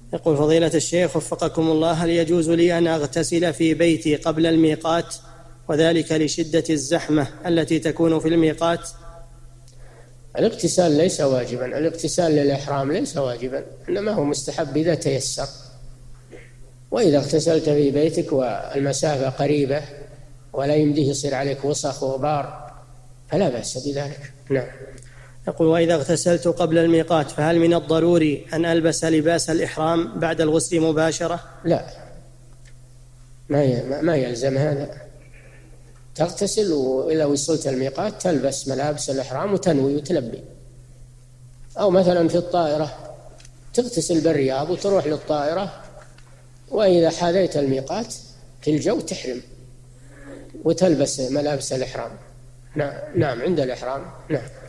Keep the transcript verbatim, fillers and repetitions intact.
يقول فضيلة الشيخ وفقكم الله، هل يجوز لي أن أغتسل في بيتي قبل الميقات وذلك لشدة الزحمة التي تكون في الميقات؟ الاغتسال ليس واجبا، الاغتسال للإحرام ليس واجبا، إنما هو مستحب إذا تيسر. وإذا اغتسلت في بيتك والمسافة قريبة ولا يمديه يصير عليك وسخ وغبار فلا بأس بذلك. نعم. يقول وإذا اغتسلت قبل الميقات فهل من الضروري أن ألبس لباس الإحرام بعد الغسل مباشرة؟ لا، ما ما يلزم هذا. تغتسل وإذا وصلت الميقات تلبس ملابس الإحرام وتنوي وتلبي. أو مثلا في الطائرة تغتسل بالرياض وتروح للطائرة، وإذا حاذيت الميقات في الجو تحرم وتلبس ملابس الإحرام. نعم عند الإحرام. نعم.